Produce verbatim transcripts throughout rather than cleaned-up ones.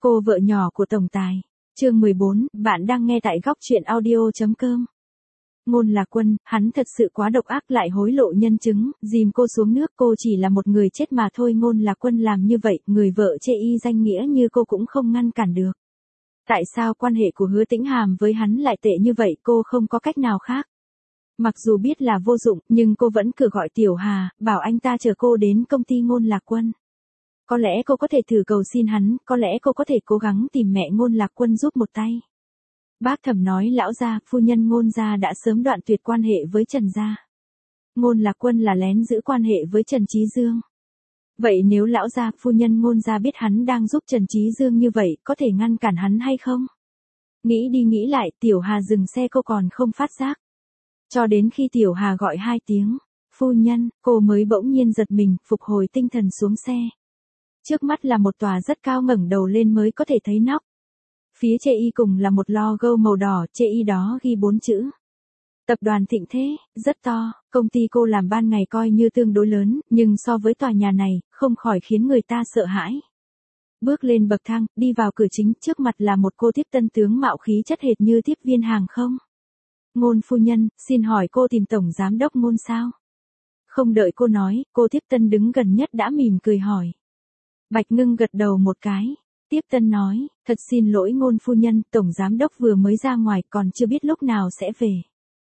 Cô vợ nhỏ của tổng tài. Chương mười bốn, bạn đang nghe tại góc truyện audio chấm com. Ngôn Lạc Quân, hắn thật sự quá độc ác, lại hối lộ nhân chứng, dìm cô xuống nước, cô chỉ là một người chết mà thôi. Ngôn Lạc Quân làm như vậy, người vợ chê y danh nghĩa như cô cũng không ngăn cản được. Tại sao quan hệ của Hứa Tĩnh Hàm với hắn lại tệ như vậy, cô không có cách nào khác. Mặc dù biết là vô dụng, nhưng cô vẫn cứ gọi Tiểu Hà, bảo anh ta chở cô đến công ty Ngôn Lạc Quân. Có lẽ cô có thể thử cầu xin hắn, có lẽ cô có thể cố gắng tìm mẹ Ngôn Lạc Quân giúp một tay. Bác Thẩm nói lão gia, phu nhân Ngôn gia đã sớm đoạn tuyệt quan hệ với Trần gia. Ngôn Lạc Quân là lén giữ quan hệ với Trần Chí Dương. Vậy nếu lão gia, phu nhân Ngôn gia biết hắn đang giúp Trần Chí Dương như vậy, có thể ngăn cản hắn hay không? Nghĩ đi nghĩ lại, Tiểu Hà dừng xe, cô còn không phát giác. Cho đến khi Tiểu Hà gọi hai tiếng, phu nhân, cô mới bỗng nhiên giật mình, phục hồi tinh thần xuống xe. Trước mắt là một tòa rất cao, ngẩng đầu lên mới có thể thấy nóc. Phía chê y cùng là một logo màu đỏ, chê y đó ghi bốn chữ. Tập đoàn Thịnh Thế, rất to, công ty cô làm ban ngày coi như tương đối lớn, nhưng so với tòa nhà này, không khỏi khiến người ta sợ hãi. Bước lên bậc thang, đi vào cửa chính, trước mặt là một cô tiếp tân tướng mạo khí chất hệt như tiếp viên hàng không. Ngôn phu nhân, xin hỏi cô tìm tổng giám đốc Ngôn sao? Không đợi cô nói, cô tiếp tân đứng gần nhất đã mỉm cười hỏi. Bạch Ngưng gật đầu một cái. Tiếp tân nói, thật xin lỗi Ngôn phu nhân, tổng giám đốc vừa mới ra ngoài, còn chưa biết lúc nào sẽ về.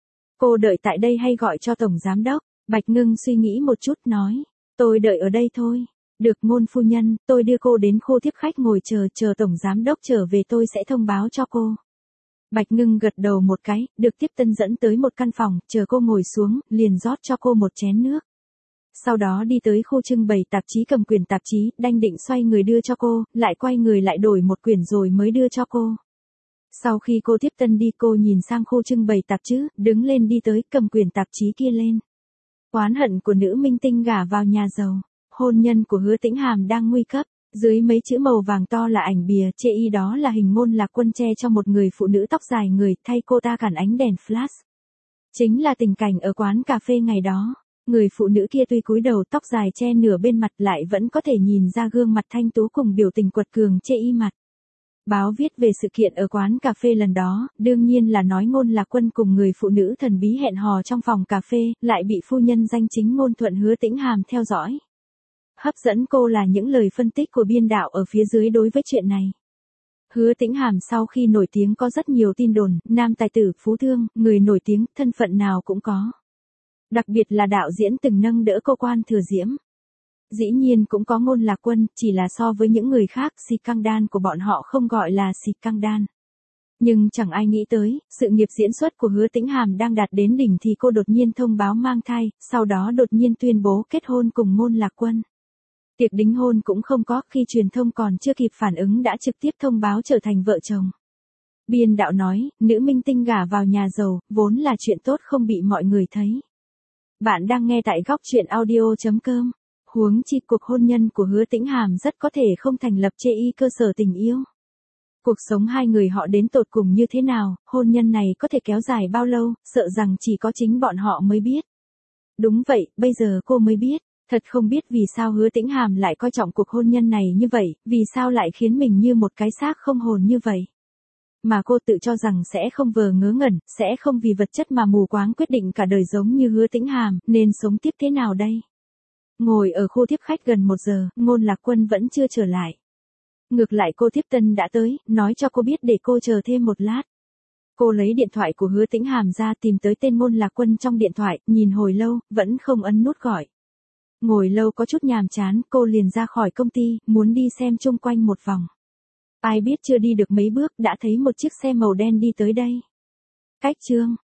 Cô đợi tại đây hay gọi cho tổng giám đốc? Bạch Ngưng suy nghĩ một chút nói, tôi đợi ở đây thôi. Được Ngôn phu nhân, tôi đưa cô đến khu tiếp khách ngồi chờ, chờ tổng giám đốc trở về tôi sẽ thông báo cho cô. Bạch Ngưng gật đầu một cái, được tiếp tân dẫn tới một căn phòng, chờ cô ngồi xuống, liền rót cho cô một chén nước. Sau đó đi tới khu trưng bày tạp chí, cầm quyển tạp chí, đanh định xoay người đưa cho cô, lại quay người lại đổi một quyển rồi mới đưa cho cô. Sau khi cô tiếp tân đi, cô nhìn sang khu trưng bày tạp chí, đứng lên đi tới, cầm quyển tạp chí kia lên. Oán hận của nữ minh tinh gả vào nhà giàu, hôn nhân của Hứa Tĩnh Hàm đang nguy cấp. Dưới mấy chữ màu vàng to là ảnh bìa, chê y đó là hình Ngôn Lạc Quân che cho một người phụ nữ tóc dài người, thay cô ta cản ánh đèn flash. Chính là tình cảnh ở quán cà phê ngày đó. Người phụ nữ kia tuy cúi đầu, tóc dài che nửa bên mặt, lại vẫn có thể nhìn ra gương mặt thanh tú cùng biểu tình quật cường chê y mặt. Báo viết về sự kiện ở quán cà phê lần đó, đương nhiên là nói Ngôn Lạc Quân cùng người phụ nữ thần bí hẹn hò trong phòng cà phê, lại bị phu nhân danh chính ngôn thuận Hứa Tĩnh Hàm theo dõi. Hấp dẫn cô là những lời phân tích của biên đạo ở phía dưới đối với chuyện này. Hứa Tĩnh Hàm sau khi nổi tiếng có rất nhiều tin đồn, nam tài tử, phú thương, người nổi tiếng, thân phận nào cũng có. Đặc biệt là đạo diễn từng nâng đỡ cô Quan Thừa Diễm. Dĩ nhiên cũng có Ngôn Lạc Quân, chỉ là so với những người khác, scandal của bọn họ không gọi là scandal. Nhưng chẳng ai nghĩ tới, sự nghiệp diễn xuất của Hứa Tĩnh Hàm đang đạt đến đỉnh thì cô đột nhiên thông báo mang thai, sau đó đột nhiên tuyên bố kết hôn cùng Ngôn Lạc Quân. Tiệc đính hôn cũng không có, khi truyền thông còn chưa kịp phản ứng đã trực tiếp thông báo trở thành vợ chồng. Biên đạo nói, nữ minh tinh gả vào nhà giàu, vốn là chuyện tốt không bị mọi người thấy. Bạn đang nghe tại góc truyện audio chấm com. Huống chi cuộc hôn nhân của Hứa Tĩnh Hàm rất có thể không thành lập chê y cơ sở tình yêu. Cuộc sống hai người họ đến tột cùng như thế nào, hôn nhân này có thể kéo dài bao lâu, sợ rằng chỉ có chính bọn họ mới biết. Đúng vậy, bây giờ cô mới biết. Thật không biết vì sao Hứa Tĩnh Hàm lại coi trọng cuộc hôn nhân này như vậy, vì sao lại khiến mình như một cái xác không hồn như vậy. Mà cô tự cho rằng sẽ không vờ ngớ ngẩn, sẽ không vì vật chất mà mù quáng quyết định cả đời giống như Hứa Tĩnh Hàm, nên sống tiếp thế nào đây? Ngồi ở khu tiếp khách gần một giờ, Ngôn Lạc Quân vẫn chưa trở lại. Ngược lại cô tiếp tân đã tới, nói cho cô biết để cô chờ thêm một lát. Cô lấy điện thoại của Hứa Tĩnh Hàm ra, tìm tới tên Ngôn Lạc Quân trong điện thoại, nhìn hồi lâu, vẫn không ấn nút gọi. Ngồi lâu có chút nhàm chán, cô liền ra khỏi công ty, muốn đi xem chung quanh một vòng. Ai biết chưa đi được mấy bước, đã thấy một chiếc xe màu đen đi tới đây. Cách chương,